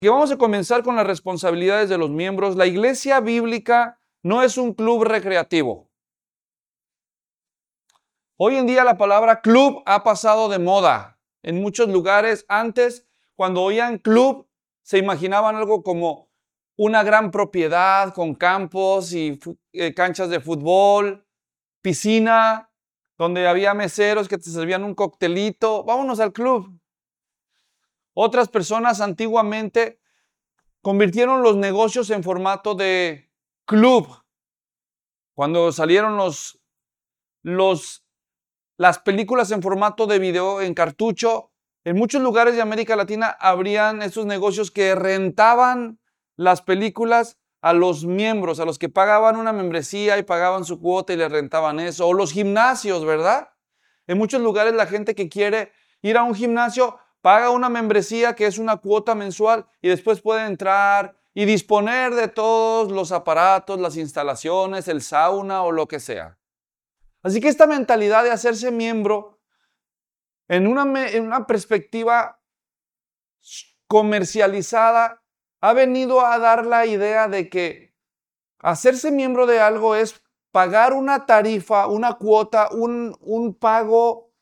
que vamos a comenzar con las responsabilidades de los miembros. La iglesia bíblica no es un club recreativo. Hoy en día la palabra club ha pasado de moda. En muchos lugares antes, cuando oían club, se imaginaban algo como una gran propiedad con campos y canchas de fútbol, piscina, donde había meseros que te servían un coctelito. Vámonos al club. Otras personas antiguamente convirtieron los negocios en formato de club. Cuando salieron las películas en formato de video, en cartucho, en muchos lugares de América Latina habrían esos negocios que rentaban las películas a los miembros, a los que pagaban una membresía y pagaban su cuota y les rentaban eso. O los gimnasios, ¿verdad? En muchos lugares la gente que quiere ir a un gimnasio paga una membresía que es una cuota mensual y después puede entrar y disponer de todos los aparatos, las instalaciones, el sauna o lo que sea. Así que esta mentalidad de hacerse miembro en una perspectiva comercializada ha venido a dar la idea de que hacerse miembro de algo es pagar una tarifa, una cuota, un pago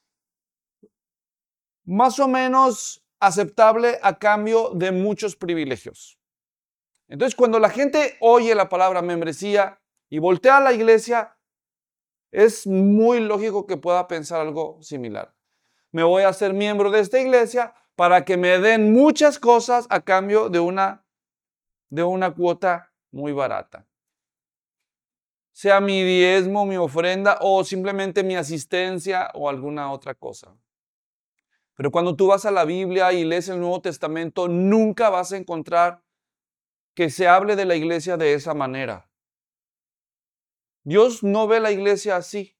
más o menos aceptable a cambio de muchos privilegios. Entonces, cuando la gente oye la palabra membresía y voltea a la iglesia, es muy lógico que pueda pensar algo similar. Me voy a hacer miembro de esta iglesia para que me den muchas cosas a cambio de una cuota muy barata. Sea mi diezmo, mi ofrenda o simplemente mi asistencia o alguna otra cosa. Pero cuando tú vas a la Biblia y lees el Nuevo Testamento, nunca vas a encontrar que se hable de la iglesia de esa manera. Dios no ve la iglesia así.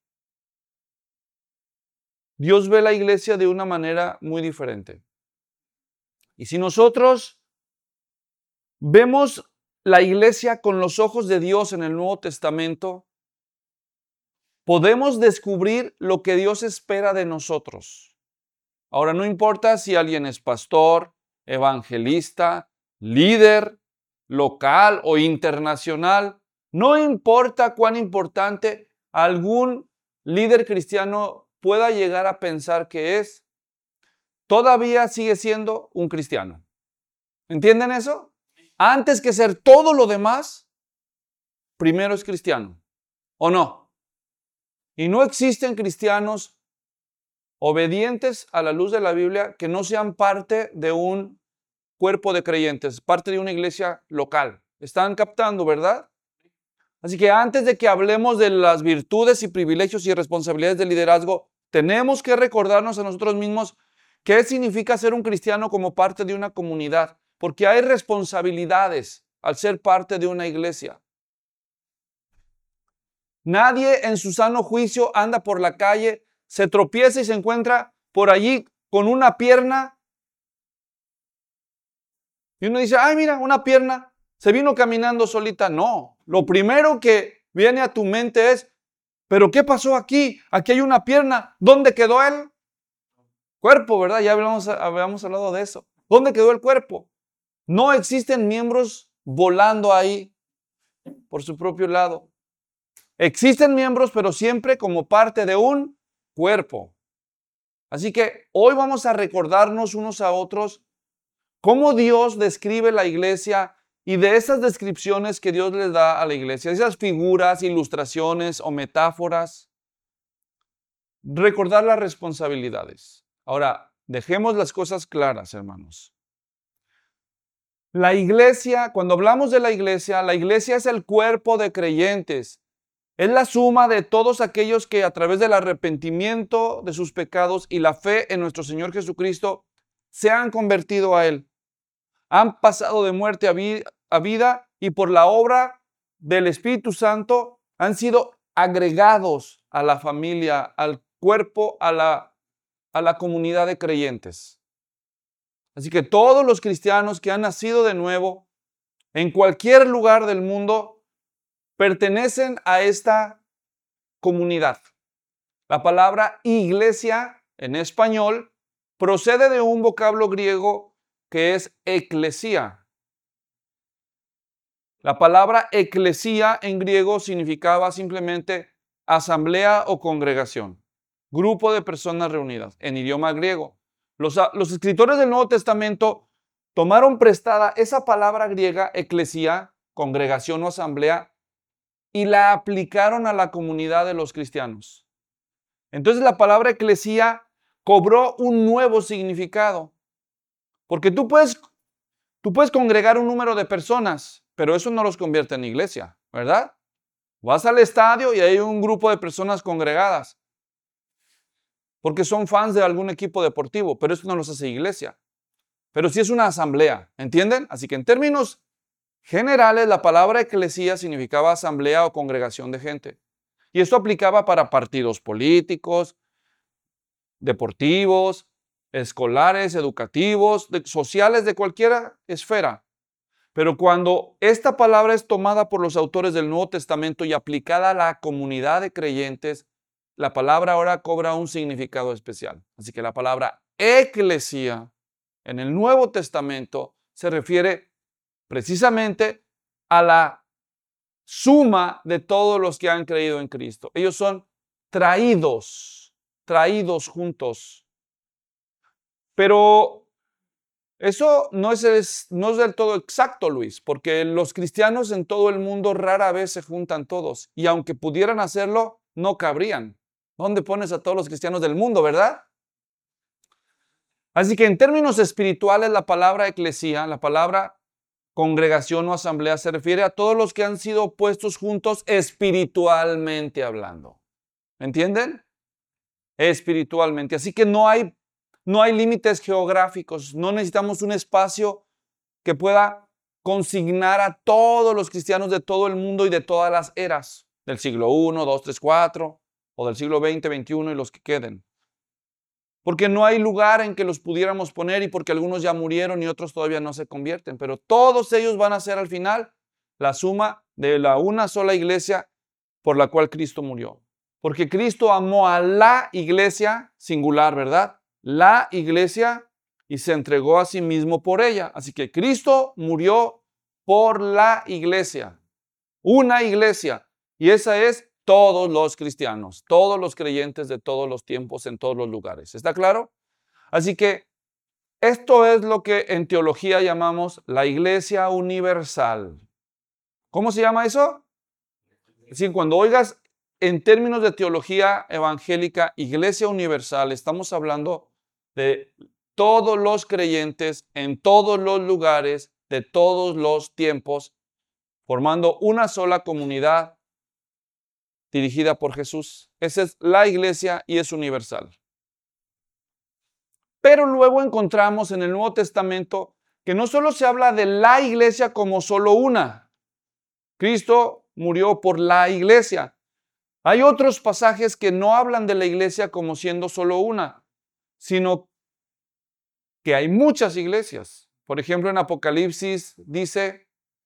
Dios ve la iglesia de una manera muy diferente. Y si nosotros vemos la iglesia con los ojos de Dios en el Nuevo Testamento, podemos descubrir lo que Dios espera de nosotros. Ahora, no importa si alguien es pastor, evangelista, líder, local o internacional, no importa cuán importante algún líder cristiano pueda llegar a pensar que es, todavía sigue siendo un cristiano. ¿Entienden eso? Antes que ser todo lo demás, primero es cristiano, ¿o no? Y no existen cristianos obedientes a la luz de la Biblia que no sean parte de un cuerpo de creyentes, parte de una iglesia local. ¿Están captando, verdad? Así que antes de que hablemos de las virtudes y privilegios y responsabilidades del liderazgo, tenemos que recordarnos a nosotros mismos qué significa ser un cristiano como parte de una comunidad, porque hay responsabilidades al ser parte de una iglesia. Nadie en su sano juicio anda por la calle, se tropieza y se encuentra por allí con una pierna. Y uno dice, ay, mira, una pierna, se vino caminando solita. No, lo primero que viene a tu mente es, ¿pero qué pasó aquí? Aquí hay una pierna. ¿Dónde quedó el cuerpo, verdad? Ya habíamos hablado de eso. ¿Dónde quedó el cuerpo? No existen miembros volando ahí por su propio lado. Existen miembros, pero siempre como parte de un cuerpo. Así que hoy vamos a recordarnos unos a otros cómo Dios describe la iglesia y de esas descripciones que Dios les da a la iglesia, esas figuras, ilustraciones o metáforas, recordar las responsabilidades. Ahora, dejemos las cosas claras, hermanos. La iglesia, cuando hablamos de la iglesia es el cuerpo de creyentes. Es la suma de todos aquellos que a través del arrepentimiento de sus pecados y la fe en nuestro Señor Jesucristo se han convertido a Él. Han pasado de muerte a vida y por la obra del Espíritu Santo han sido agregados a la familia, al cuerpo, a la comunidad de creyentes. Así que todos los cristianos que han nacido de nuevo en cualquier lugar del mundo pertenecen a esta comunidad. La palabra iglesia en español procede de un vocablo griego que es eclesía. La palabra eclesía en griego significaba simplemente asamblea o congregación, grupo de personas reunidas en idioma griego. Los escritores del Nuevo Testamento tomaron prestada esa palabra griega, eclesía, congregación o asamblea, y la aplicaron a la comunidad de los cristianos. Entonces la palabra eclesía cobró un nuevo significado, porque tú puedes congregar un número de personas, pero eso no los convierte en iglesia, ¿verdad? Vas al estadio y hay un grupo de personas congregadas, porque son fans de algún equipo deportivo, pero eso no los hace iglesia. Pero sí es una asamblea, ¿entienden? Así que en términos generales, la palabra eclesía significaba asamblea o congregación de gente. Y esto aplicaba para partidos políticos, deportivos, escolares, educativos, sociales, de cualquier esfera. Pero cuando esta palabra es tomada por los autores del Nuevo Testamento y aplicada a la comunidad de creyentes, la palabra ahora cobra un significado especial. Así que la palabra eclesía en el Nuevo Testamento se refiere precisamente a la suma de todos los que han creído en Cristo. Ellos son traídos juntos. Pero eso no es del todo exacto, Luis, porque los cristianos en todo el mundo rara vez se juntan todos. Y aunque pudieran hacerlo, no cabrían. ¿Dónde pones a todos los cristianos del mundo, verdad? Así que en términos espirituales, la palabra eclesía, la palabra congregación o asamblea se refiere a todos los que han sido puestos juntos espiritualmente hablando. ¿Me entienden? Espiritualmente. Así que no hay límites geográficos. No necesitamos un espacio que pueda consignar a todos los cristianos de todo el mundo y de todas las eras, del siglo I, II, III, IV, o del siglo XX, XXI y los que queden. Porque no hay lugar en que los pudiéramos poner y porque algunos ya murieron y otros todavía no se convierten. Pero todos ellos van a ser al final la suma de la una sola iglesia por la cual Cristo murió. Porque Cristo amó a la iglesia singular, ¿verdad? La iglesia y se entregó a sí mismo por ella. Así que Cristo murió por la iglesia. Una iglesia. Y esa es todos los cristianos, todos los creyentes de todos los tiempos, en todos los lugares. ¿Está claro? Así que esto es lo que en teología llamamos la iglesia universal. ¿Cómo se llama eso? Es decir, cuando oigas en términos de teología evangélica, iglesia universal, estamos hablando de todos los creyentes en todos los lugares, de todos los tiempos, formando una sola comunidad dirigida por Jesús. Esa es la iglesia y es universal. Pero luego encontramos en el Nuevo Testamento que no solo se habla de la iglesia como solo una. Cristo murió por la iglesia. Hay otros pasajes que no hablan de la iglesia como siendo solo una, sino que hay muchas iglesias. Por ejemplo, en Apocalipsis dice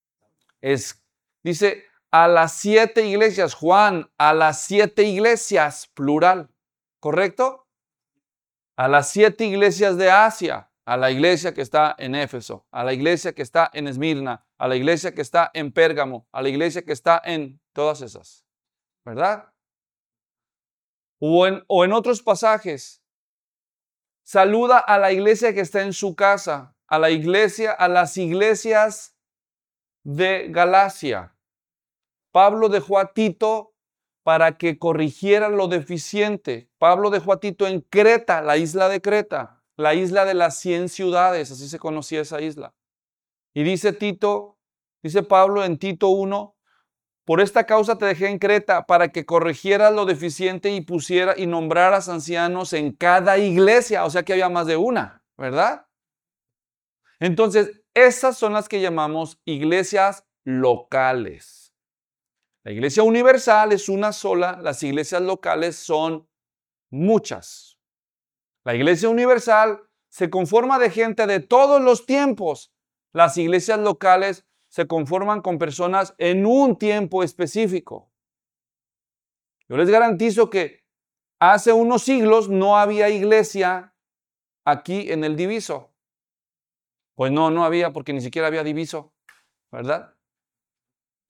a las 7 iglesias, Juan, a las 7 iglesias, plural, ¿correcto? A las 7 iglesias de Asia, a la iglesia que está en Éfeso, a la iglesia que está en Esmirna, a la iglesia que está en Pérgamo, a la iglesia que está en todas esas, ¿verdad? O en otros pasajes, saluda a la iglesia que está en su casa, a las iglesias de Galacia. Pablo dejó a Tito para que corrigiera lo deficiente. Pablo dejó a Tito en Creta, la isla de Creta, la isla de las 100 ciudades, así se conocía esa isla. Y dice Pablo en Tito 1, por esta causa te dejé en Creta, para que corrigieras lo deficiente y nombraras ancianos en cada iglesia. O sea que había más de una, ¿verdad? Entonces, esas son las que llamamos iglesias locales. La iglesia universal es una sola, las iglesias locales son muchas. La iglesia universal se conforma de gente de todos los tiempos. Las iglesias locales se conforman con personas en un tiempo específico. Yo les garantizo que hace unos siglos no había iglesia aquí en el Diviso. Pues no había, porque ni siquiera había Diviso, ¿verdad?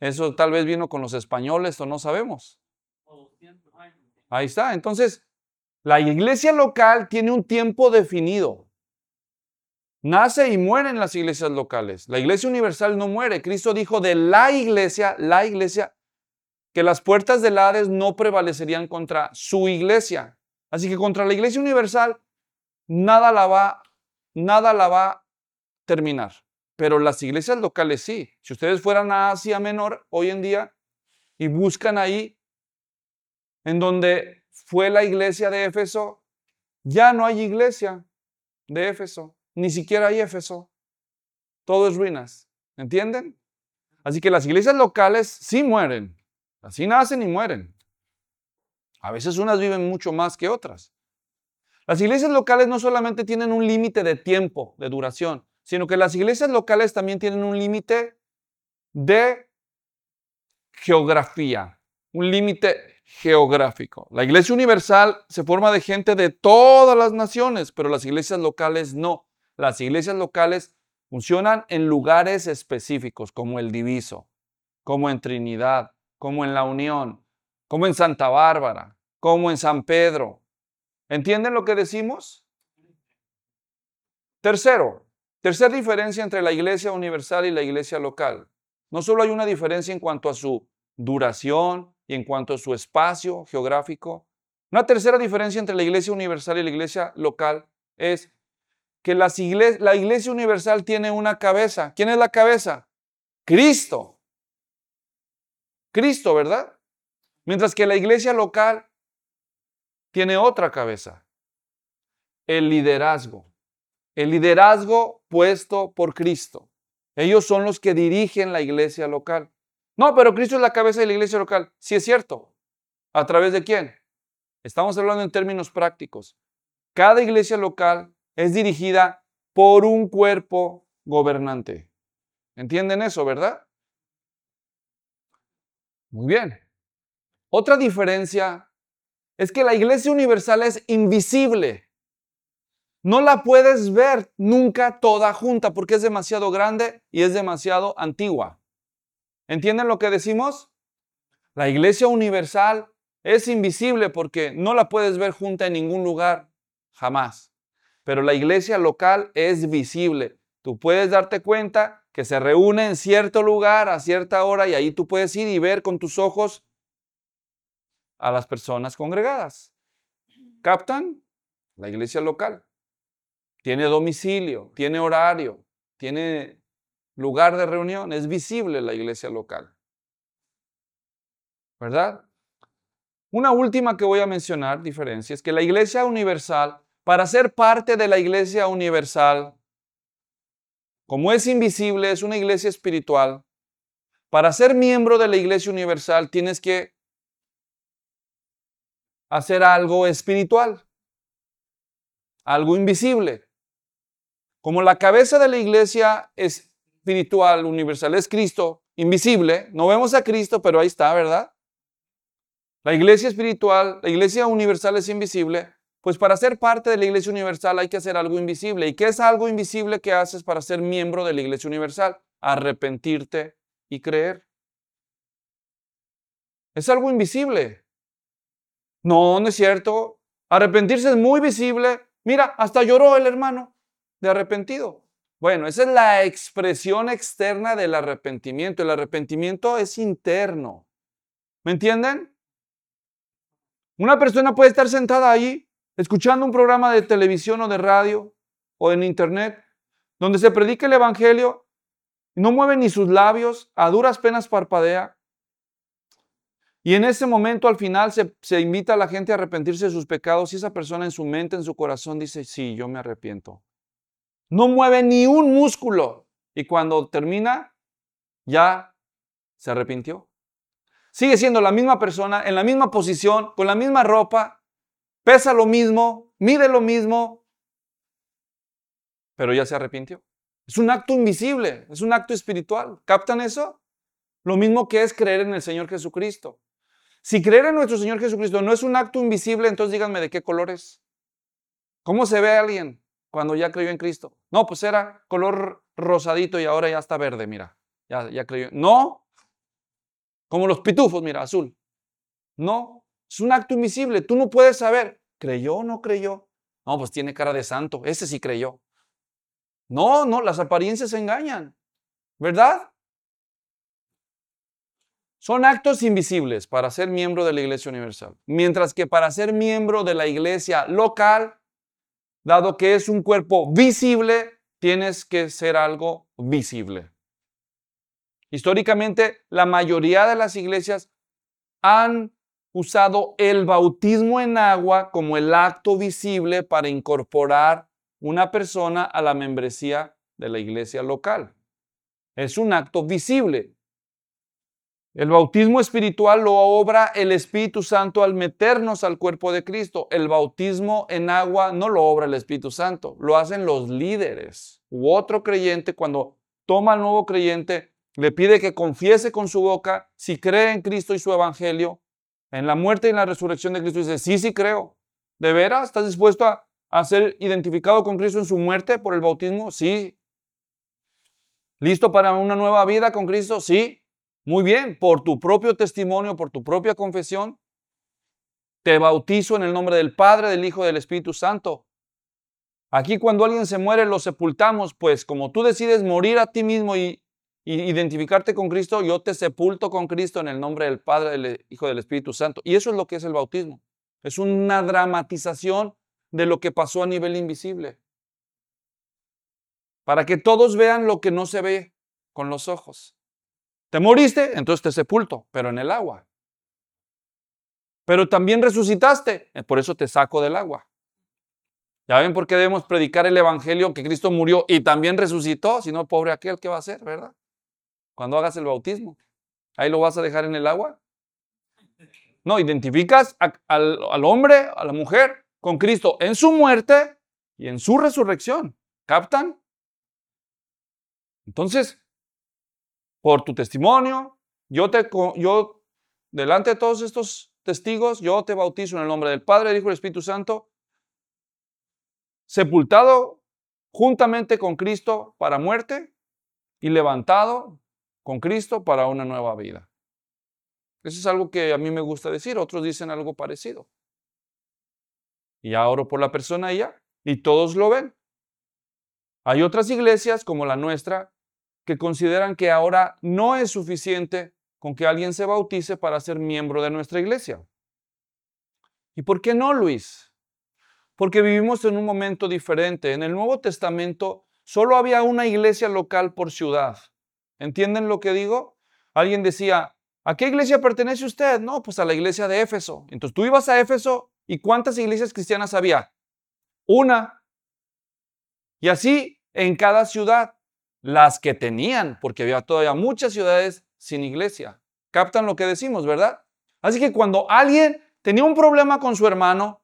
Eso tal vez vino con los españoles o no sabemos. Ahí está. Entonces, la iglesia local tiene un tiempo definido. Nace y muere en las iglesias locales. La iglesia universal no muere. Cristo dijo de la iglesia, que las puertas del Hades no prevalecerían contra su iglesia. Así que contra la iglesia universal nada la va a terminar. Pero las iglesias locales sí. Si ustedes fueran a Asia Menor hoy en día y buscan ahí en donde fue la iglesia de Éfeso, ya no hay iglesia de Éfeso. Ni siquiera hay Éfeso. Todo es ruinas. ¿Entienden? Así que las iglesias locales sí mueren. Así nacen y mueren. A veces unas viven mucho más que otras. Las iglesias locales no solamente tienen un límite de tiempo, de duración, sino que las iglesias locales también tienen un límite de geografía, un límite geográfico. La iglesia universal se forma de gente de todas las naciones, pero las iglesias locales no. Las iglesias locales funcionan en lugares específicos, como el Diviso, como en Trinidad, como en La Unión, como en Santa Bárbara, como en San Pedro. ¿Entienden lo que decimos? Tercera diferencia entre la iglesia universal y la iglesia local. No solo hay una diferencia en cuanto a su duración y en cuanto a su espacio geográfico. Una tercera diferencia entre la iglesia universal y la iglesia local es que la iglesia universal tiene una cabeza. ¿Quién es la cabeza? Cristo. Cristo, ¿verdad? Mientras que la iglesia local tiene otra cabeza. El liderazgo. El liderazgo puesto por Cristo. Ellos son los que dirigen la iglesia local. No, pero Cristo es la cabeza de la iglesia local. Sí es cierto. ¿A través de quién? Estamos hablando en términos prácticos. Cada iglesia local es dirigida por un cuerpo gobernante. ¿Entienden eso, verdad? Muy bien. Otra diferencia es que la iglesia universal es invisible. No la puedes ver nunca toda junta porque es demasiado grande y es demasiado antigua. ¿Entienden lo que decimos? La iglesia universal es invisible porque no la puedes ver junta en ningún lugar, jamás. Pero la iglesia local es visible. Tú puedes darte cuenta que se reúne en cierto lugar a cierta hora y ahí tú puedes ir y ver con tus ojos a las personas congregadas. ¿Captan? La iglesia local. Tiene domicilio, tiene horario, tiene lugar de reunión. Es visible la iglesia local. ¿Verdad? Una última que voy a mencionar, diferencia, es que la iglesia universal, para ser parte de la iglesia universal, como es invisible, es una iglesia espiritual, para ser miembro de la iglesia universal tienes que hacer algo espiritual, algo invisible. Como la cabeza de la iglesia espiritual universal es Cristo, invisible, no vemos a Cristo, pero ahí está, ¿verdad? La iglesia espiritual, la iglesia universal es invisible, pues para ser parte de la iglesia universal hay que hacer algo invisible. ¿Y qué es algo invisible que haces para ser miembro de la iglesia universal? Arrepentirte y creer. Es algo invisible. No, no es cierto. Arrepentirse es muy visible. Mira, hasta lloró el hermano de arrepentido. Bueno, esa es la expresión externa del arrepentimiento. El arrepentimiento es interno. ¿Me entienden? Una persona puede estar sentada ahí, escuchando un programa de televisión o de radio o en internet, donde se predica el evangelio, no mueve ni sus labios, a duras penas parpadea. Y en ese momento al final se invita a la gente a arrepentirse de sus pecados y esa persona en su mente, en su corazón dice, sí, yo me arrepiento. No mueve ni un músculo y cuando termina ya se arrepintió. Sigue siendo la misma persona, en la misma posición, con la misma ropa, pesa lo mismo, mide lo mismo, pero ya se arrepintió. Es un acto invisible, es un acto espiritual. ¿Captan eso? Lo mismo que es creer en el Señor Jesucristo. Si creer en nuestro Señor Jesucristo no es un acto invisible, entonces díganme de qué color es. ¿Cómo se ve a alguien cuando ya creyó en Cristo? No, pues era color rosadito y ahora ya está verde, mira. Ya creyó. No, Como los pitufos, mira, azul. No, es un acto invisible. Tú no puedes saber, ¿creyó o no creyó? No, pues tiene cara de santo. Ese sí creyó. No, las apariencias engañan, ¿verdad? Son actos invisibles para ser miembro de la Iglesia Universal. Mientras que para ser miembro de la iglesia local, dado que es un cuerpo visible, tienes que ser algo visible. Históricamente, la mayoría de las iglesias han usado el bautismo en agua como el acto visible para incorporar una persona a la membresía de la iglesia local. Es un acto visible. El bautismo espiritual lo obra el Espíritu Santo al meternos al cuerpo de Cristo. El bautismo en agua no lo obra el Espíritu Santo, lo hacen los líderes u otro creyente cuando toma al nuevo creyente, le pide que confiese con su boca si cree en Cristo y su evangelio, en la muerte y en la resurrección de Cristo. Dice, sí creo. ¿De veras? ¿Estás dispuesto a ser identificado con Cristo en su muerte por el bautismo? Sí. ¿Listo para una nueva vida con Cristo? Sí. Muy bien, por tu propio testimonio, por tu propia confesión, te bautizo en el nombre del Padre, del Hijo y del Espíritu Santo. Aquí cuando alguien se muere lo sepultamos, pues como tú decides morir a ti mismo y identificarte con Cristo, yo te sepulto con Cristo en el nombre del Padre, del Hijo y del Espíritu Santo. Y eso es lo que es el bautismo. Es una dramatización de lo que pasó a nivel invisible. Para que todos vean lo que no se ve con los ojos. Te moriste, entonces te sepulto, pero en el agua. Pero también resucitaste, por eso te saco del agua. ¿Ya ven por qué debemos predicar el evangelio que Cristo murió y también resucitó? Si no, pobre aquel, ¿qué va a hacer, verdad? Cuando hagas el bautismo, ¿ahí lo vas a dejar en el agua? No, identificas al hombre, a la mujer, con Cristo en su muerte y en su resurrección. ¿Captan? Entonces, por tu testimonio, yo delante de todos estos testigos, yo te bautizo en el nombre del Padre, del Hijo y del Espíritu Santo, sepultado juntamente con Cristo para muerte y levantado con Cristo para una nueva vida. Eso es algo que a mí me gusta decir, otros dicen algo parecido. Y ya oro por la persona y ya, y todos lo ven. Hay otras iglesias como la nuestra que consideran que ahora no es suficiente con que alguien se bautice para ser miembro de nuestra iglesia. ¿Y por qué no, Luis? Porque vivimos en un momento diferente. En el Nuevo Testamento solo había una iglesia local por ciudad. ¿Entienden lo que digo? Alguien decía, ¿a qué iglesia pertenece usted? No, pues a la iglesia de Éfeso. Entonces tú ibas a Éfeso y ¿cuántas iglesias cristianas había? Una. Y así en cada ciudad, las que tenían, porque había todavía muchas ciudades sin iglesia. ¿Captan lo que decimos, verdad? Así que cuando alguien tenía un problema con su hermano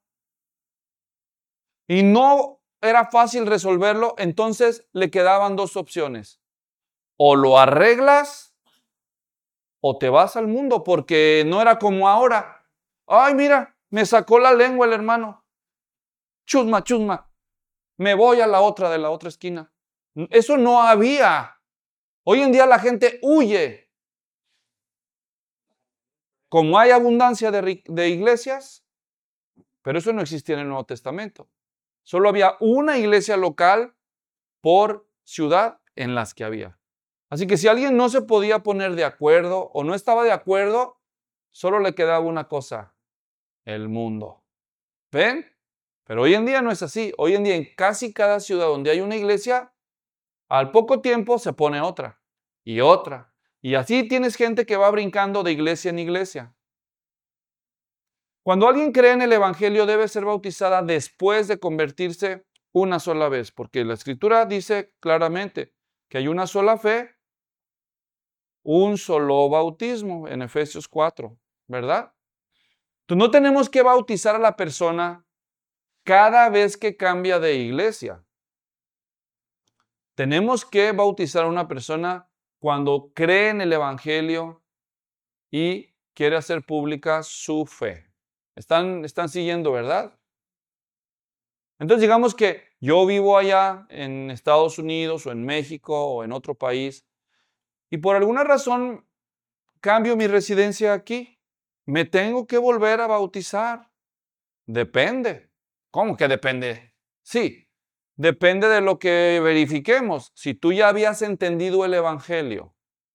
y no era fácil resolverlo, entonces le quedaban dos opciones. O lo arreglas o te vas al mundo, porque no era como ahora. Ay, mira, me sacó la lengua el hermano. Chusma, chusma. Me voy a la otra de la otra esquina. Eso no había. Hoy en día la gente huye. Como hay abundancia de iglesias, pero eso no existía en el Nuevo Testamento. Solo había una iglesia local por ciudad en las que había. Así que si alguien no se podía poner de acuerdo o no estaba de acuerdo, solo le quedaba una cosa, el mundo. ¿Ven? Pero hoy en día no es así. Hoy en día en casi cada ciudad donde hay una iglesia, al poco tiempo se pone otra y otra. Y así tienes gente que va brincando de iglesia en iglesia. Cuando alguien cree en el evangelio debe ser bautizada después de convertirse una sola vez, porque la Escritura dice claramente que hay una sola fe, un solo bautismo en Efesios 4, ¿verdad? Entonces no tenemos que bautizar a la persona cada vez que cambia de iglesia. Tenemos que bautizar a una persona cuando cree en el evangelio y quiere hacer pública su fe. ¿Están siguiendo, verdad? Entonces digamos que yo vivo allá en Estados Unidos o en México o en otro país y por alguna razón cambio mi residencia aquí, ¿me tengo que volver a bautizar? Depende. ¿Cómo que depende? Sí, depende de lo que verifiquemos. Si tú ya habías entendido el Evangelio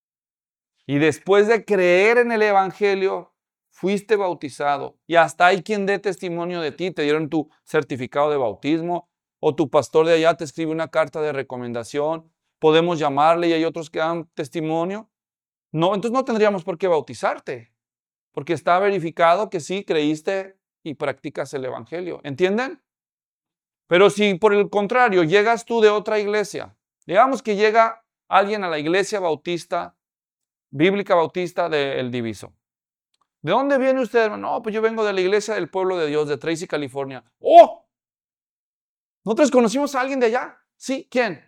y después de creer en el Evangelio, fuiste bautizado y hasta hay quien dé testimonio de ti, te dieron tu certificado de bautismo o tu pastor de allá te escribe una carta de recomendación, podemos llamarle y hay otros que dan testimonio. No, entonces no tendríamos por qué bautizarte, porque está verificado que sí creíste y practicas el Evangelio. ¿Entienden? Pero si por el contrario llegas tú de otra iglesia, digamos que llega alguien a la iglesia bautista, bíblica bautista de El Diviso. ¿De dónde viene usted, hermano? No, pues yo vengo de la iglesia del pueblo de Dios, de Tracy, California. ¡Oh! ¿Nosotros conocimos a alguien de allá? Sí, ¿quién?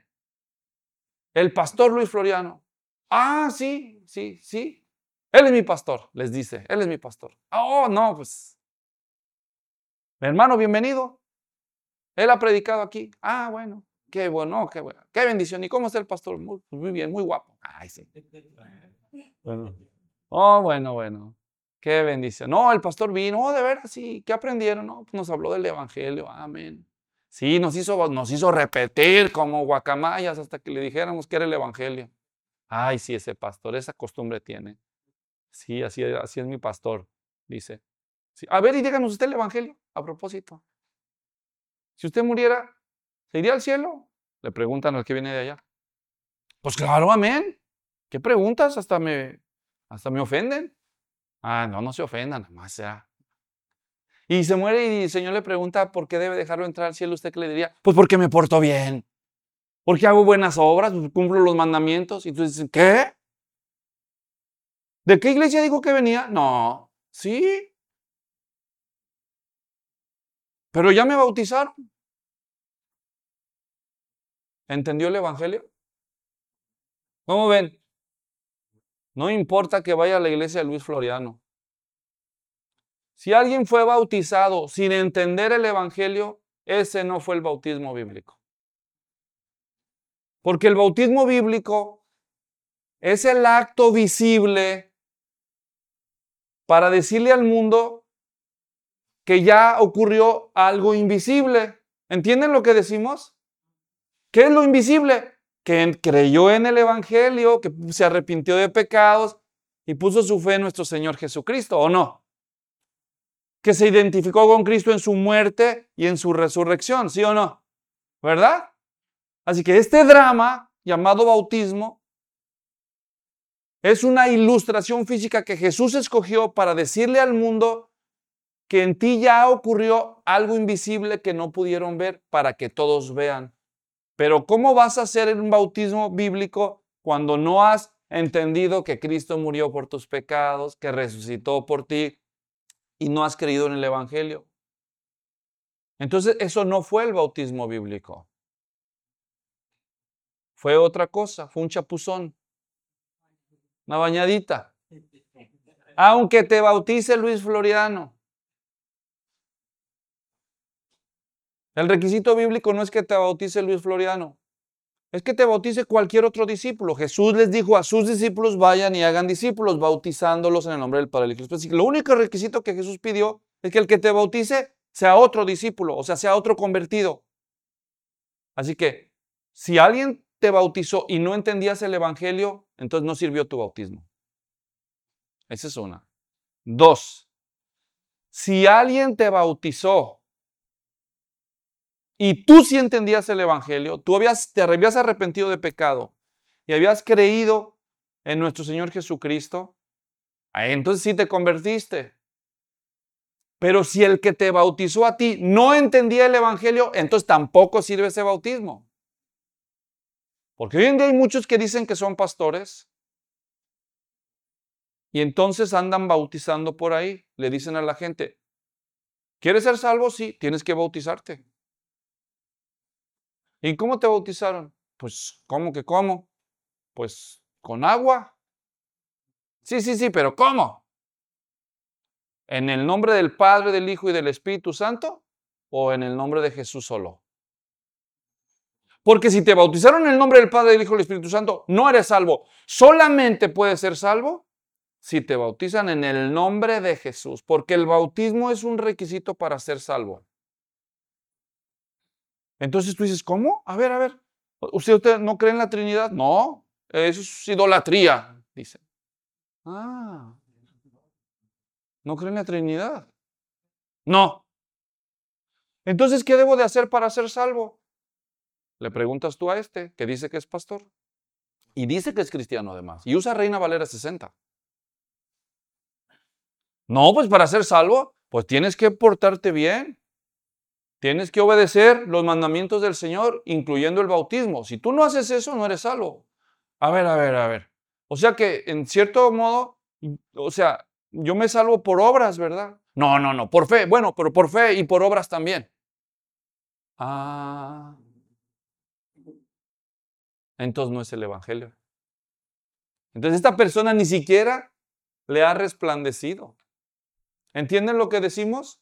El pastor Luis Floriano. Ah, sí. Él es mi pastor, les dice. Él es mi pastor. Oh, no, pues. Hermano, bienvenido. Él ha predicado aquí. Ah, bueno. Qué bueno, qué bueno. Qué bendición. ¿Y cómo está el pastor? Muy bien, muy guapo. Ay, sí. Bueno. Oh, bueno. Qué bendición. No, el pastor vino. Oh, de veras, sí. ¿Qué aprendieron? No, pues nos habló del evangelio. Amén. Sí, nos hizo repetir como guacamayas hasta que le dijéramos que era el evangelio. Ay, sí, ese pastor, esa costumbre tiene. Sí, así es mi pastor, dice. Sí. A ver, y díganos usted el evangelio, a propósito. Si usted muriera, ¿se iría al cielo? Le preguntan al que viene de allá. Pues claro, amén. ¿Qué preguntas? Hasta me ofenden. Ah, no se ofendan, nada más sea. Y se muere y el Señor le pregunta por qué debe dejarlo entrar al cielo. ¿Usted qué le diría? Pues porque me porto bien. Porque hago buenas obras, pues cumplo los mandamientos. Y tú dices, ¿qué? ¿De qué iglesia dijo que venía? No, sí. Pero ya me bautizaron. ¿Entendió el evangelio? ¿Cómo ven? No importa que vaya a la iglesia de Luis Floriano. Si alguien fue bautizado sin entender el evangelio, ese no fue el bautismo bíblico. Porque el bautismo bíblico es el acto visible para decirle al mundo que ya ocurrió algo invisible. ¿Entienden lo que decimos? ¿Qué es lo invisible? Que creyó en el evangelio, que se arrepintió de pecados y puso su fe en nuestro Señor Jesucristo, ¿o no? Que se identificó con Cristo en su muerte y en su resurrección, ¿sí o no? ¿Verdad? Así que este drama llamado bautismo es una ilustración física que Jesús escogió para decirle al mundo que en ti ya ocurrió algo invisible que no pudieron ver para que todos vean. Pero ¿cómo vas a hacer un bautismo bíblico cuando no has entendido que Cristo murió por tus pecados, que resucitó por ti y no has creído en el evangelio? Entonces eso no fue el bautismo bíblico. Fue otra cosa, fue un chapuzón, una bañadita. Aunque te bautice Luis Floriano. El requisito bíblico no es que te bautice Luis Floriano, es que te bautice cualquier otro discípulo. Jesús les dijo a sus discípulos, vayan y hagan discípulos, bautizándolos en el nombre del Padre, del Hijo y del Espíritu. Lo único requisito que Jesús pidió es que el que te bautice sea otro discípulo, o sea otro convertido. Así que, si alguien te bautizó y no entendías el evangelio, entonces no sirvió tu bautismo. Esa es una. 2, si alguien te bautizó y tú sí entendías el evangelio, te habías arrepentido de pecado y habías creído en nuestro Señor Jesucristo, entonces sí te convertiste. Pero si el que te bautizó a ti no entendía el evangelio, entonces tampoco sirve ese bautismo. Porque hoy en día hay muchos que dicen que son pastores y entonces andan bautizando por ahí. Le dicen a la gente, ¿quieres ser salvo? Sí, tienes que bautizarte. ¿Y cómo te bautizaron? Pues, ¿cómo que cómo? Pues, con agua. Sí, pero ¿cómo? ¿En el nombre del Padre, del Hijo y del Espíritu Santo? ¿O en el nombre de Jesús solo? Porque si te bautizaron en el nombre del Padre, del Hijo y del Espíritu Santo, no eres salvo. Solamente puedes ser salvo si te bautizan en el nombre de Jesús, porque el bautismo es un requisito para ser salvo. Entonces tú dices, ¿cómo? A ver, ¿usted no cree en la Trinidad? No, eso es idolatría, dice. Ah, ¿no cree en la Trinidad? No. Entonces, ¿qué debo de hacer para ser salvo? Le preguntas tú a este, que dice que es pastor. Y dice que es cristiano además. Y usa Reina Valera 60. No, pues para ser salvo, pues tienes que portarte bien. Tienes que obedecer los mandamientos del Señor, incluyendo el bautismo. Si tú no haces eso, no eres salvo. A ver. O sea que, en cierto modo, o sea, yo me salvo por obras, ¿verdad? No, por fe. Bueno, pero por fe y por obras también. Ah, entonces no es el Evangelio. Entonces esta persona ni siquiera le ha resplandecido. ¿Entienden lo que decimos?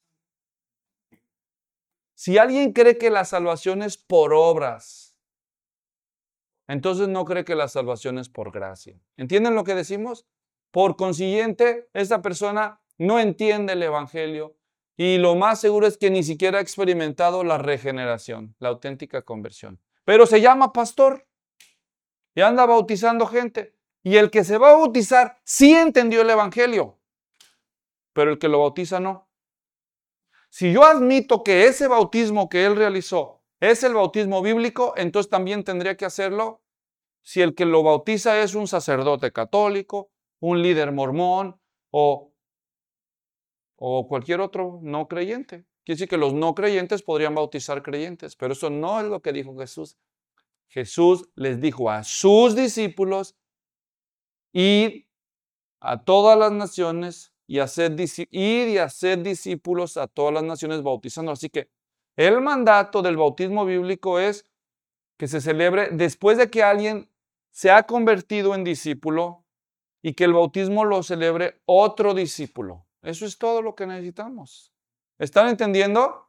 Si alguien cree que la salvación es por obras, entonces no cree que la salvación es por gracia. ¿Entienden lo que decimos? Por consiguiente, esta persona no entiende el Evangelio y lo más seguro es que ni siquiera ha experimentado la regeneración, la auténtica conversión. Pero se llama pastor y anda bautizando gente. Y el que se va a bautizar sí entendió el Evangelio, pero el que lo bautiza no. Si yo admito que ese bautismo que él realizó es el bautismo bíblico, entonces también tendría que hacerlo si el que lo bautiza es un sacerdote católico, un líder mormón o cualquier otro no creyente. Quiere decir que los no creyentes podrían bautizar creyentes, pero eso no es lo que dijo Jesús. Jesús les dijo a sus discípulos, id a todas las naciones y hacer discípulos a todas las naciones bautizando. Así que el mandato del bautismo bíblico es que se celebre después de que alguien se ha convertido en discípulo y que el bautismo lo celebre otro discípulo. Eso es todo lo que necesitamos. ¿Están entendiendo?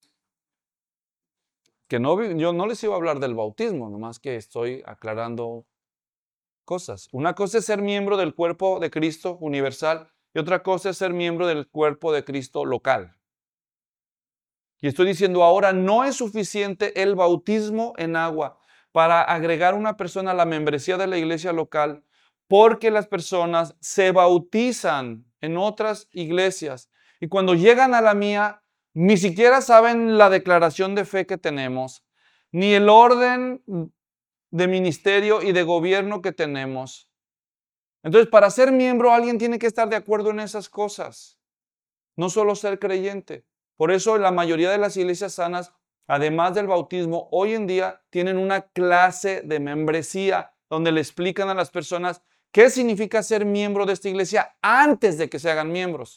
Que no, yo no les iba a hablar del bautismo, nomás que estoy aclarando cosas. Una cosa es ser miembro del cuerpo de Cristo universal y otra cosa es ser miembro del cuerpo de Cristo local. Y estoy diciendo ahora, no es suficiente el bautismo en agua para agregar una persona a la membresía de la iglesia local, porque las personas se bautizan en otras iglesias y cuando llegan a la mía, ni siquiera saben la declaración de fe que tenemos, ni el orden de ministerio y de gobierno que tenemos. Entonces, para ser miembro, alguien tiene que estar de acuerdo en esas cosas, no solo ser creyente. Por eso la mayoría de las iglesias sanas, además del bautismo, hoy en día tienen una clase de membresía donde le explican a las personas qué significa ser miembro de esta iglesia antes de que se hagan miembros.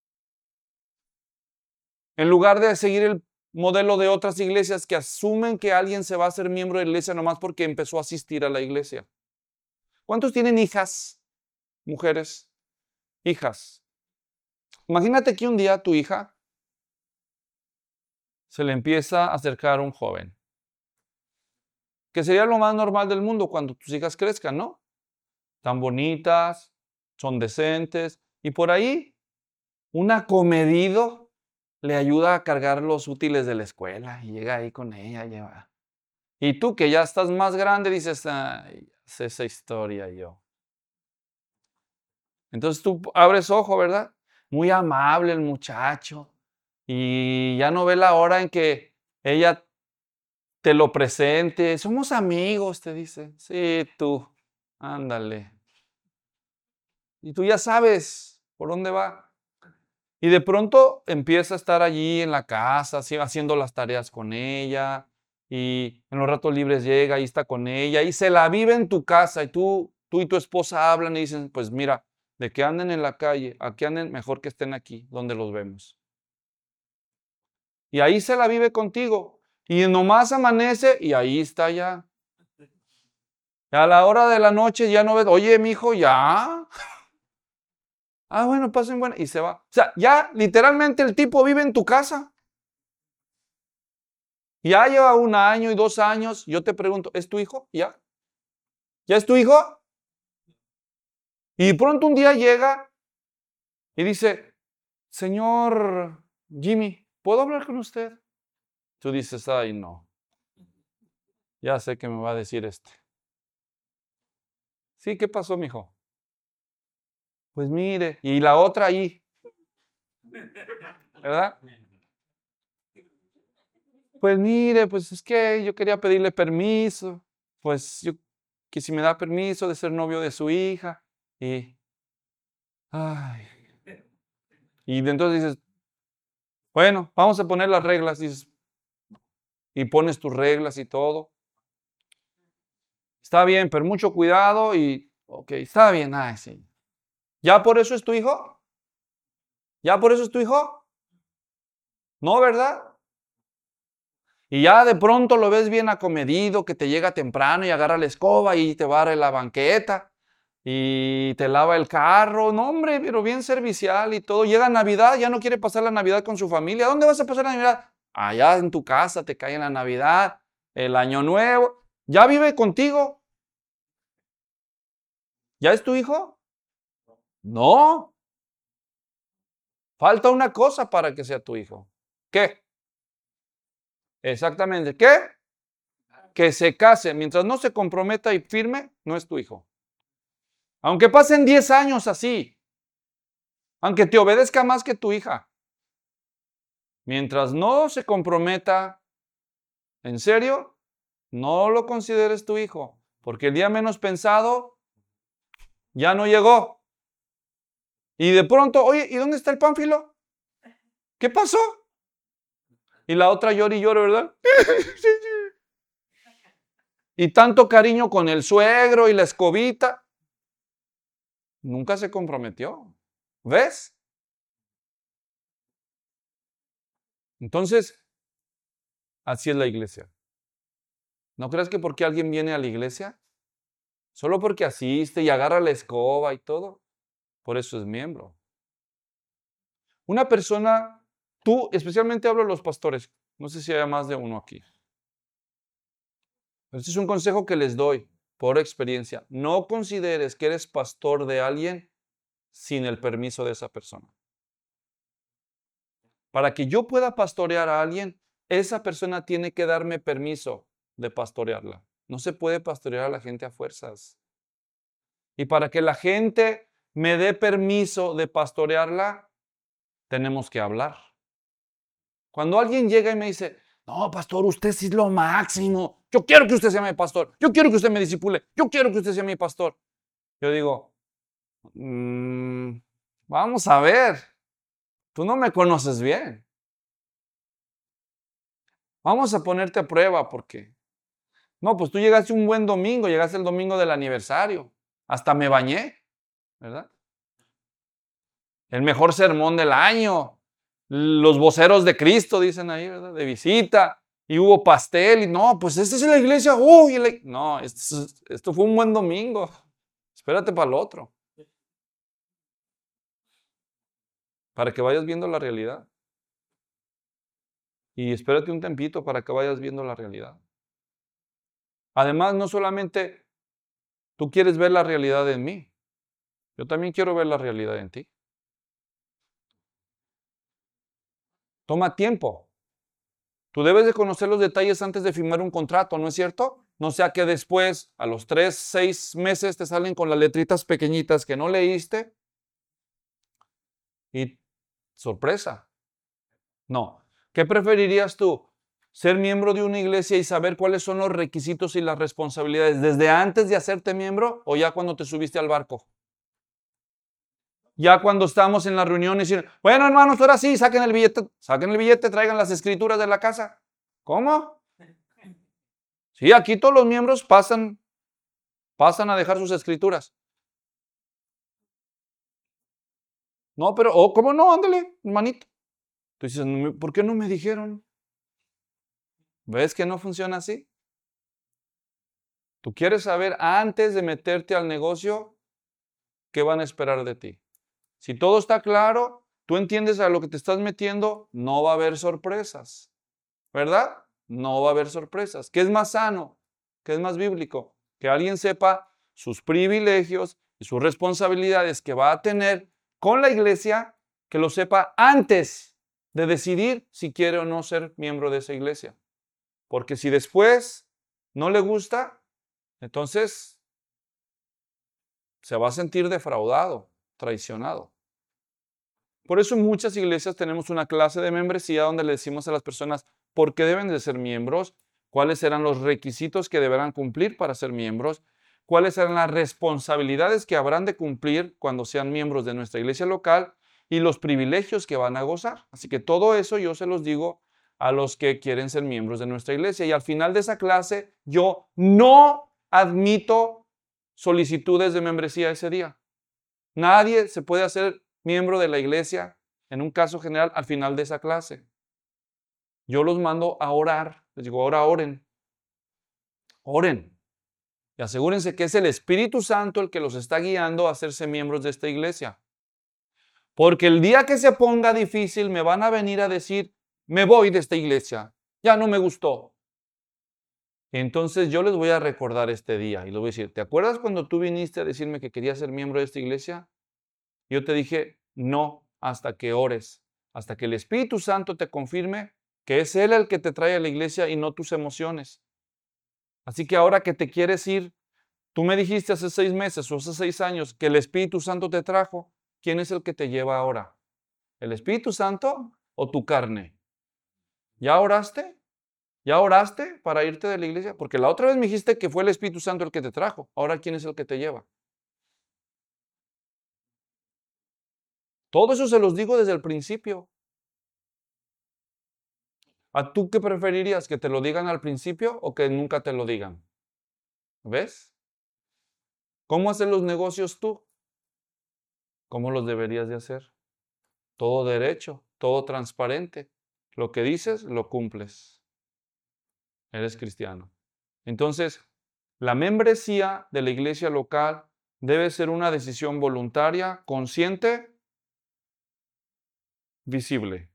En lugar de seguir el modelo de otras iglesias que asumen que alguien se va a hacer miembro de la iglesia nomás porque empezó a asistir a la iglesia. ¿Cuántos tienen hijas, mujeres? Hijas. Imagínate que un día tu hija se le empieza a acercar un joven, que sería lo más normal del mundo cuando tus hijas crezcan, ¿no? Tan bonitas, son decentes, y por ahí un acomedido le ayuda a cargar los útiles de la escuela y llega ahí con ella, lleva. Y tú que ya estás más grande dices, ay, sé esa historia yo. Entonces tú abres ojo, ¿verdad? Muy amable el muchacho y ya no ve la hora en que ella te lo presente. Somos amigos, te dice. Sí, tú, ándale. Y tú ya sabes por dónde va. Y de pronto empieza a estar allí en la casa, haciendo las tareas con ella. Y en los ratos libres llega y está con ella. Y se la vive en tu casa. Y tú y tu esposa hablan y dicen, pues mira, de que anden en la calle, a que anden, mejor que estén aquí, donde los vemos. Y ahí se la vive contigo. Y nomás amanece y ahí está ya. Y a la hora de la noche ya no ves, oye, mijo, ya. Ah, bueno, pasen buena. Y se va. O sea, ya literalmente el tipo vive en tu casa. Ya lleva 1 año y 2 años. Yo te pregunto, ¿es tu hijo? ¿Ya? ¿Ya es tu hijo? Y de pronto un día llega y dice, señor Jimmy, ¿puedo hablar con usted? Tú dices, ay, no. Ya sé que me va a decir este. Sí, ¿qué pasó, mijo? Pues mire, y la otra ahí, ¿verdad? Pues mire, pues es que yo quería pedirle permiso, pues yo, que si me da permiso de ser novio de su hija, y, ay, y entonces dices, bueno, vamos a poner las reglas, dices, y pones tus reglas y todo. Está bien, pero mucho cuidado y, ok, está bien, ay, sí. ¿Ya por eso es tu hijo? ¿Ya por eso es tu hijo? No, ¿verdad? Y ya de pronto lo ves bien acomedido, que te llega temprano y agarra la escoba y te barre la banqueta y te lava el carro. No, hombre, pero bien servicial y todo. Llega Navidad, ya no quiere pasar la Navidad con su familia. ¿Dónde vas a pasar la Navidad? Allá en tu casa, te cae en la Navidad, el Año Nuevo. ¿Ya vive contigo? ¿Ya es tu hijo? No. Falta una cosa para que sea tu hijo. ¿Qué? Exactamente. ¿Qué? Que se case. Mientras no se comprometa y firme, no es tu hijo. Aunque pasen 10 años así, aunque te obedezca más que tu hija, mientras no se comprometa, en serio, no lo consideres tu hijo, porque el día menos pensado ya no llegó. Y de pronto, oye, ¿y dónde está el Pánfilo? ¿Qué pasó? Y la otra llora y llora, ¿verdad? Y tanto cariño con el suegro y la escobita. Nunca se comprometió. ¿Ves? Entonces, así es la iglesia. ¿No crees que porque alguien viene a la iglesia? Solo porque asiste y agarra la escoba y todo, por eso es miembro. Una persona, tú, especialmente hablo de los pastores, no sé si hay más de uno aquí. Este es un consejo que les doy por experiencia. No consideres que eres pastor de alguien sin el permiso de esa persona. Para que yo pueda pastorear a alguien, esa persona tiene que darme permiso de pastorearla. No se puede pastorear a la gente a fuerzas. Y para que la gente me dé permiso de pastorearla, tenemos que hablar. Cuando alguien llega y me dice, no, pastor, usted sí es lo máximo. Yo quiero que usted sea mi pastor. Yo quiero que usted me disipule. Yo quiero que usted sea mi pastor. Yo digo, vamos a ver. Tú no me conoces bien. Vamos a ponerte a prueba porque, no, pues tú llegaste un buen domingo, llegaste el domingo del aniversario. Hasta me bañé, ¿verdad? El mejor sermón del año. Los voceros de Cristo, dicen ahí, ¿verdad? De visita. Y hubo pastel. Y no, pues esta es la iglesia. No, esto fue un buen domingo. Espérate para el otro. Para que vayas viendo la realidad. Y espérate un tempito para que vayas viendo la realidad. Además, no solamente tú quieres ver la realidad en mí. Yo también quiero ver la realidad en ti. Toma tiempo. Tú debes de conocer los detalles antes de firmar un contrato, ¿no es cierto? No sea que después, a los 3, 6 meses, te salen con las letritas pequeñitas que no leíste y sorpresa. No. ¿Qué preferirías tú? ¿Ser miembro de una iglesia y saber cuáles son los requisitos y las responsabilidades desde antes de hacerte miembro o ya cuando te subiste al barco? Ya cuando estamos en la reunión y decir, bueno, hermanos, ahora sí, saquen el billete, traigan las escrituras de la casa. ¿Cómo? Sí, aquí todos los miembros pasan a dejar sus escrituras. No, pero, ¿cómo no? Ándale, hermanito. Tú dices, ¿por qué no me dijeron? ¿Ves que no funciona así? Tú quieres saber antes de meterte al negocio qué van a esperar de ti. Si todo está claro, tú entiendes a lo que te estás metiendo, no va a haber sorpresas. ¿Verdad? No va a haber sorpresas. ¿Qué es más sano? ¿Qué es más bíblico? Que alguien sepa sus privilegios Y su responsabilidad es que va a tener con la iglesia que lo sepa antes de decidir si quiere o no ser miembro de esa iglesia. Porque si después no le gusta, entonces se va a sentir defraudado, traicionado. Por eso en muchas iglesias tenemos una clase de membresía donde le decimos a las personas por qué deben de ser miembros, cuáles serán los requisitos que deberán cumplir para ser miembros, cuáles serán las responsabilidades que habrán de cumplir cuando sean miembros de nuestra iglesia local y los privilegios que van a gozar. Así que todo eso yo se los digo a los que quieren ser miembros de nuestra iglesia. Y al final de esa clase yo no admito solicitudes de membresía ese día. Nadie se puede hacer miembro de la iglesia, en un caso general, al final de esa clase. Yo los mando a orar. Les digo, ahora oren. Oren. Y asegúrense que es el Espíritu Santo el que los está guiando a hacerse miembros de esta iglesia. Porque el día que se ponga difícil me van a venir a decir, me voy de esta iglesia, ya no me gustó. Entonces yo les voy a recordar este día y les voy a decir, ¿te acuerdas cuando tú viniste a decirme que querías ser miembro de esta iglesia? Yo te dije, no, hasta que ores, hasta que el Espíritu Santo te confirme que es Él el que te trae a la iglesia y no tus emociones. Así que ahora que te quieres ir, tú me dijiste hace 6 meses o hace 6 años que el Espíritu Santo te trajo. ¿Quién es el que te lleva ahora? ¿El Espíritu Santo o tu carne? ¿Ya oraste? ¿Ya oraste para irte de la iglesia? Porque la otra vez me dijiste que fue el Espíritu Santo el que te trajo. Ahora, ¿quién es el que te lleva? Todo eso se los digo desde el principio. ¿A tú qué preferirías? ¿Que te lo digan al principio o que nunca te lo digan? ¿Ves? ¿Cómo haces los negocios tú? ¿Cómo los deberías de hacer? Todo derecho, todo transparente. Lo que dices, lo cumples. Eres cristiano. Entonces, la membresía de la iglesia local debe ser una decisión voluntaria, consciente, visible.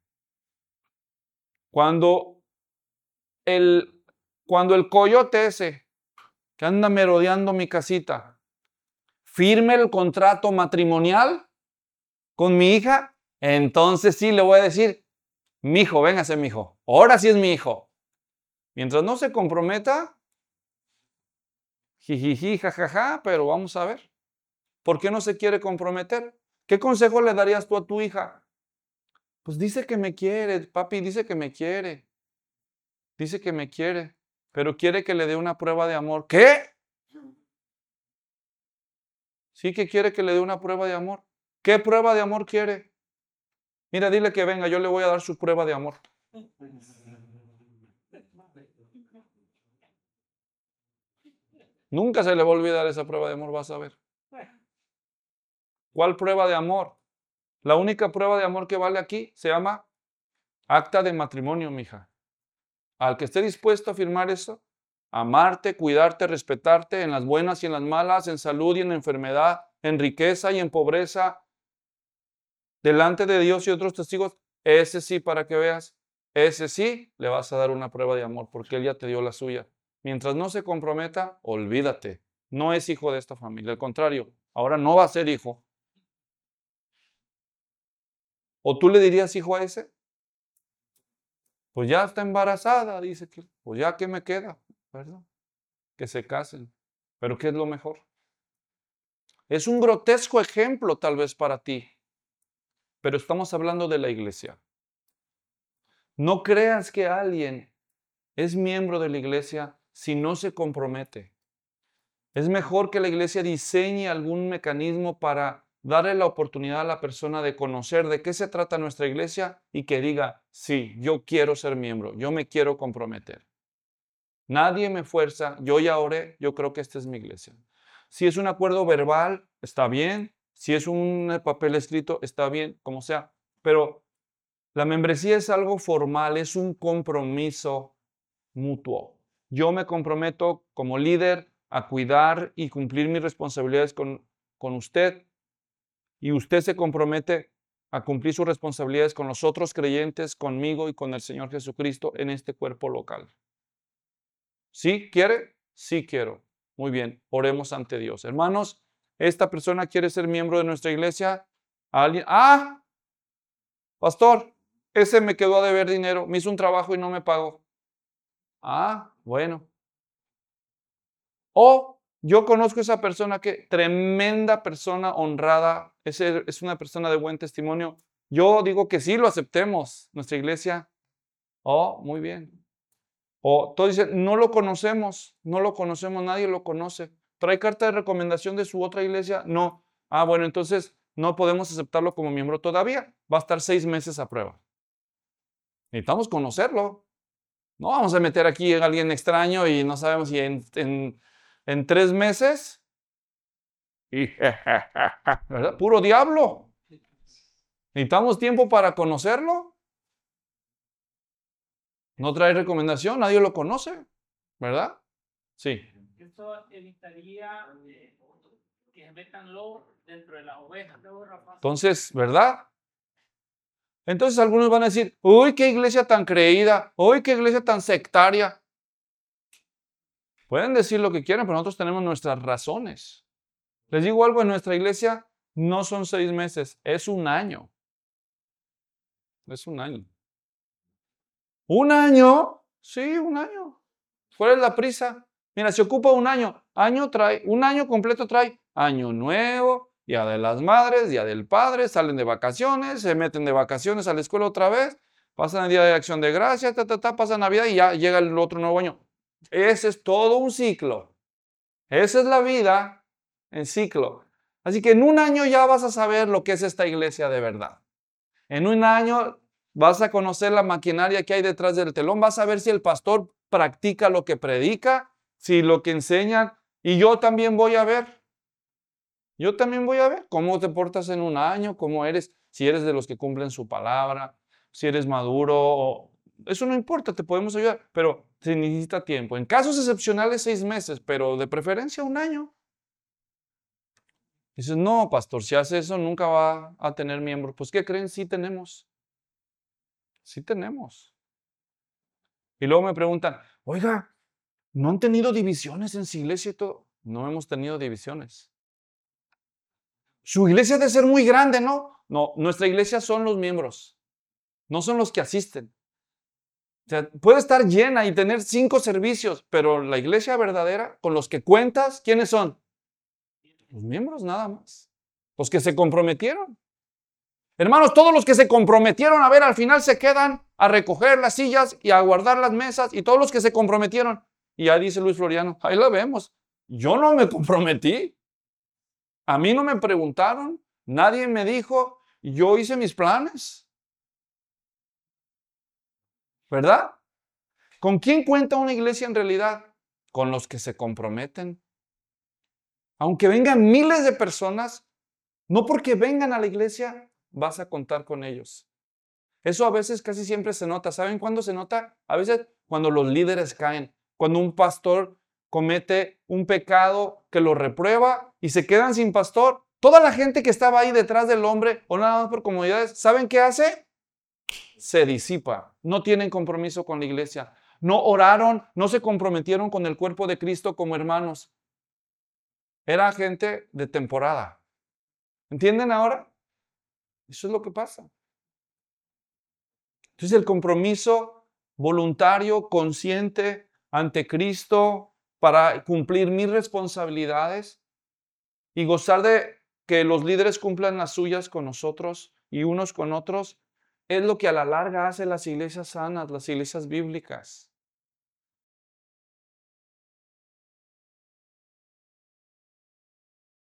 Cuando el coyote ese que anda merodeando mi casita firme el contrato matrimonial con mi hija, entonces sí le voy a decir, mijo, véngase mijo, ahora sí es mi hijo. Mientras no se comprometa, jijiji, jajaja, pero vamos a ver. ¿Por qué no se quiere comprometer? ¿Qué consejo le darías tú a tu hija? Pues dice que me quiere, papi dice que me quiere. Dice que me quiere, pero quiere que le dé una prueba de amor. ¿Qué? Sí que quiere que le dé una prueba de amor. ¿Qué prueba de amor quiere? Mira, dile que venga, yo le voy a dar su prueba de amor. Nunca se le va a olvidar esa prueba de amor, vas a ver. ¿Cuál prueba de amor? La única prueba de amor que vale aquí se llama acta de matrimonio, mija. Al que esté dispuesto a firmar eso, amarte, cuidarte, respetarte en las buenas y en las malas, en salud y en enfermedad, en riqueza y en pobreza, delante de Dios y otros testigos, ese sí, para que veas, ese sí le vas a dar una prueba de amor, porque Él ya te dio la suya. Mientras no se comprometa, olvídate, no es hijo de esta familia, al contrario, ahora no va a ser hijo. ¿O tú le dirías hijo a ese? Pues ya está embarazada, dice que, pues ya qué me queda, ¿verdad? Que se casen. Pero ¿qué es lo mejor? Es un grotesco ejemplo tal vez para ti, pero estamos hablando de la iglesia. No creas que alguien es miembro de la iglesia si no se compromete. Es mejor que la iglesia diseñe algún mecanismo para darle la oportunidad a la persona de conocer de qué se trata nuestra iglesia y que diga, sí, yo quiero ser miembro, yo me quiero comprometer. Nadie me fuerza, yo ya oré, yo creo que esta es mi iglesia. Si es un acuerdo verbal, está bien. Si es un papel escrito, está bien, como sea. Pero la membresía es algo formal, es un compromiso mutuo. Yo me comprometo como líder a cuidar y cumplir mis responsabilidades con usted, y usted se compromete a cumplir sus responsabilidades con los otros creyentes, conmigo y con el Señor Jesucristo en este cuerpo local. ¿Sí quiere? Sí quiero. Muy bien, oremos ante Dios. Hermanos, esta persona quiere ser miembro de nuestra iglesia. Alguien, pastor, ese me quedó a deber dinero, me hizo un trabajo y no me pagó. Bueno. O yo conozco a esa persona que tremenda persona honrada, es una persona de buen testimonio. Yo digo que sí, lo aceptemos, nuestra iglesia. Muy bien. O todos dicen, no lo conocemos, nadie lo conoce. ¿Trae carta de recomendación de su otra iglesia? No. Bueno, entonces no podemos aceptarlo como miembro todavía. Va a estar 6 meses a prueba. Necesitamos conocerlo. No vamos a meter aquí a alguien extraño y no sabemos si en 3 meses. ¿Verdad? Puro diablo. Necesitamos tiempo para conocerlo. No trae recomendación, nadie lo conoce, ¿verdad? Sí. Esto evitaría que metan lobos dentro de las ovejas. Entonces, ¿verdad? Entonces algunos van a decir, uy, qué iglesia tan creída, uy, qué iglesia tan sectaria. Pueden decir lo que quieran, pero nosotros tenemos nuestras razones. Les digo algo, en nuestra iglesia no son 6 meses, es 1 año. Es 1 año. ¿1 año? Sí, 1 año. ¿Cuál es la prisa? Mira, se ocupa 1 año. 1 año completo trae Año Nuevo, Día de las Madres, Día del Padre, salen de vacaciones, se meten de vacaciones a la escuela otra vez, pasan el Día de Acción de Gracias, pasa Navidad y ya llega el otro nuevo año. Ese es todo un ciclo. Esa es la vida en ciclo. Así que en 1 año ya vas a saber lo que es esta iglesia de verdad. En 1 año vas a conocer la maquinaria que hay detrás del telón, vas a ver si el pastor practica lo que predica, si lo que enseñan, y yo también voy a ver. Yo también voy a ver cómo te portas en 1 año, cómo eres, si eres de los que cumplen su palabra, si eres maduro. Eso no importa, te podemos ayudar, pero se necesita tiempo. En casos excepcionales 6 meses, pero de preferencia 1 año. Dices, no, pastor, si hace eso nunca va a tener miembros. Pues, ¿qué creen? Sí tenemos. Sí tenemos. Y luego me preguntan, oiga, ¿no han tenido divisiones en su iglesia y todo? No hemos tenido divisiones. Su iglesia debe ser muy grande, ¿no? No, nuestra iglesia son los miembros, no son los que asisten. O sea, puede estar llena y tener 5 servicios, pero la iglesia verdadera, con los que cuentas, ¿quiénes son? Los miembros nada más. Los que se comprometieron. Hermanos, todos los que se comprometieron, a ver, al final se quedan a recoger las sillas y a guardar las mesas, y todos los que se comprometieron. Y ya dice Luis Floriano, ahí lo vemos. Yo no me comprometí. A mí no me preguntaron, nadie me dijo, yo hice mis planes. ¿Verdad? ¿Con quién cuenta una iglesia en realidad? Con los que se comprometen. Aunque vengan miles de personas, no porque vengan a la iglesia vas a contar con ellos. Eso a veces casi siempre se nota. ¿Saben cuándo se nota? A veces cuando los líderes caen, cuando un pastor comete un pecado que lo reprueba y se quedan sin pastor. Toda la gente que estaba ahí detrás del hombre o nada más por comodidades, ¿saben qué hace? Se disipa. No tienen compromiso con la iglesia. No oraron, no se comprometieron con el cuerpo de Cristo como hermanos. Era gente de temporada. ¿Entienden ahora? Eso es lo que pasa. Entonces el compromiso voluntario, consciente ante Cristo para cumplir mis responsabilidades y gozar de que los líderes cumplan las suyas con nosotros y unos con otros, es lo que a la larga hace las iglesias sanas, las iglesias bíblicas.